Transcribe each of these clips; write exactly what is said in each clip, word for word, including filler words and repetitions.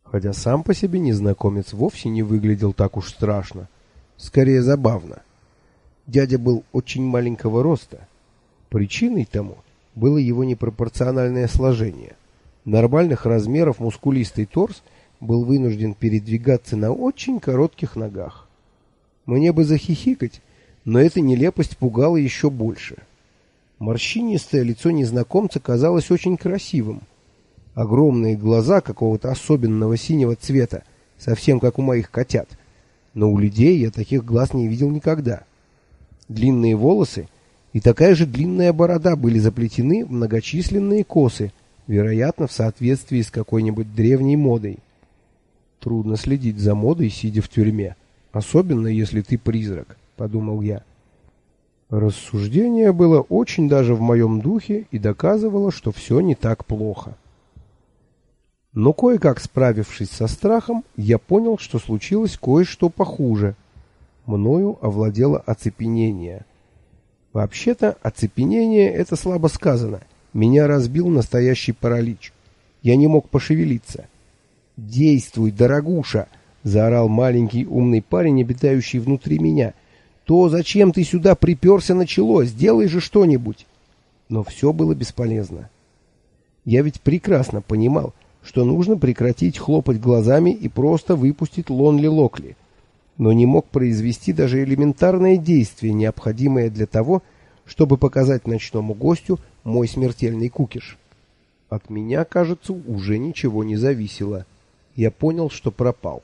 Хотя сам по себе незнакомец вовсе не выглядел так уж страшно, скорее забавно. Дядя был очень маленького роста. Причиной тому было его непропорциональное сложение. Нормальных размеров мускулистый торс был вынужден передвигаться на очень коротких ногах. Мне бы захихикать, но эта нелепость пугала еще больше. Морщинистое лицо незнакомца казалось очень красивым. Огромные глаза какого-то особенного синего цвета, совсем как у моих котят. Но у людей я таких глаз не видел никогда. Длинные волосы и такая же длинная борода были заплетены в многочисленные косы, вероятно, в соответствии с какой-нибудь древней модой. Трудно следить за модой, сидя в тюрьме, особенно если ты призрак, подумал я. Рассуждение было очень даже в моем духе и доказывало, что все не так плохо. Но кое-как справившись со страхом, я понял, что случилось кое-что похуже. Мною овладело оцепенение. Вообще-то, оцепенение — это слабо сказано. Меня разбил настоящий паралич. Я не мог пошевелиться. «Действуй, дорогуша!» — заорал маленький умный парень, обитающий внутри меня. «То, зачем ты сюда приперся, началось. Сделай же что-нибудь!» Но все было бесполезно. Я ведь прекрасно понимал, что нужно прекратить хлопать глазами и просто выпустить Лонли Локли, но не мог произвести даже элементарное действие, необходимое для того, чтобы показать ночному гостю мой смертельный кукиш. От меня, кажется, уже ничего не зависело. Я понял, что пропал.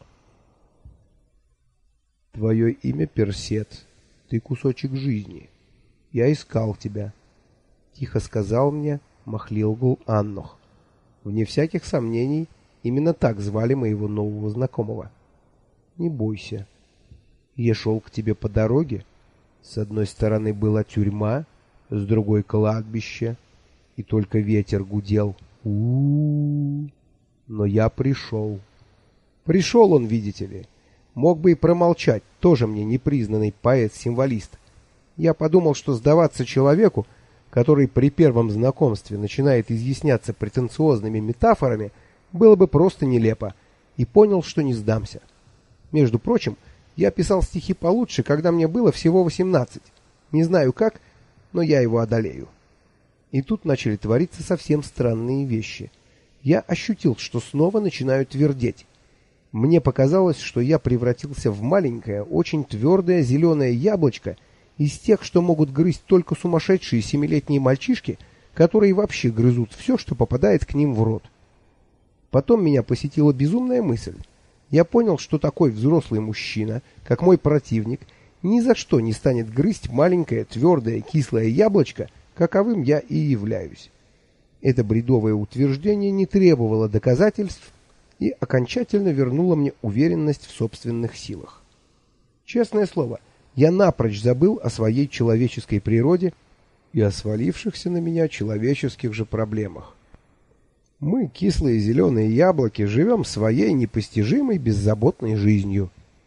«Твое имя Персет. Ты кусочек жизни. Я искал тебя», — тихо сказал мне Махлилгул Аннох. Вне всяких сомнений, именно так звали моего нового знакомого. «Не бойся. Я шел к тебе по дороге. С одной стороны была тюрьма, с другой — кладбище, и только ветер гудел. У-у-у. Но я пришел. Пришел он, видите ли. Мог бы и промолчать, тоже мне непризнанный поэт-символист. Я подумал, что сдаваться человеку, который при первом знакомстве начинает изъясняться претенциозными метафорами, было бы просто нелепо, и понял, что не сдамся. Между прочим, я писал стихи получше, когда мне было всего восемнадцать. Не знаю как, но я его одолею. И тут начали твориться совсем странные вещи. Я ощутил, что снова начинаю твердеть. Мне показалось, что я превратился в маленькое, очень твердое зеленое яблочко из тех, что могут грызть только сумасшедшие семилетние мальчишки, которые вообще грызут все, что попадает к ним в рот. Потом меня посетила безумная мысль. Я понял, что такой взрослый мужчина, как мой противник, ни за что не станет грызть маленькое, твердое, кислое яблочко, каковым я и являюсь. Это бредовое утверждение не требовало доказательств и окончательно вернуло мне уверенность в собственных силах. Честное слово, я напрочь забыл о своей человеческой природе и о свалившихся на меня человеческих же проблемах. Мы, кислые зеленые яблоки, живем своей непостижимой беззаботной жизнью.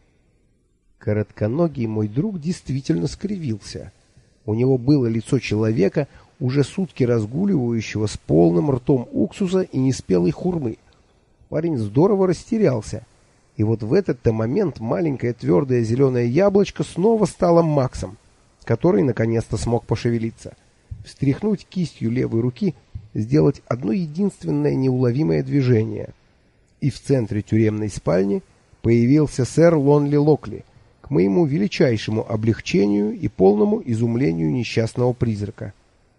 Коротконогий мой друг действительно скривился. У него было лицо человека, уже сутки разгуливающего с полным ртом уксуса и неспелой хурмы. Парень здорово растерялся. И вот в этот-то момент маленькое твердое зеленое яблочко снова стало Максом, который наконец-то смог пошевелиться. Встряхнуть кистью левой руки, сделать одно единственное неуловимое движение. И в центре тюремной спальни появился сэр Лонли Локли, к моему величайшему облегчению и полному изумлению несчастного призрака.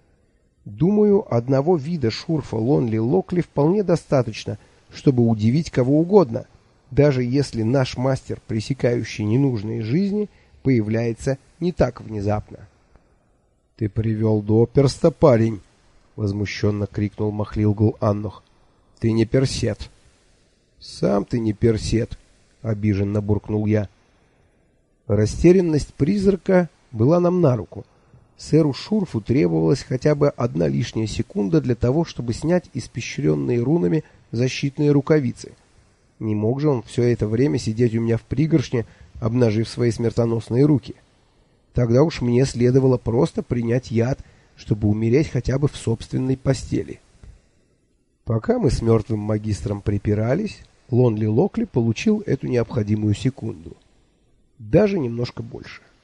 Думаю, одного вида шурфа Лонли Локли вполне достаточно, чтобы удивить кого угодно, даже если наш мастер, пресекающий ненужные жизни, появляется не так внезапно. — Ты привел доперста, парень! — возмущенно крикнул Махлилгул Аннох. — Ты не Персет! — Сам ты не Персет! — обиженно буркнул я. Растерянность призрака была нам на руку. Сэру Шурфу требовалась хотя бы одна лишняя секунда для того, чтобы снять испещренные рунами защитные рукавицы. Не мог же он все это время сидеть у меня в пригоршне, обнажив свои смертоносные руки. Тогда уж мне следовало просто принять яд, чтобы умереть хотя бы в собственной постели. Пока мы с мертвым магистром припирались, Лонли Локли получил эту необходимую секунду. Даже немножко больше.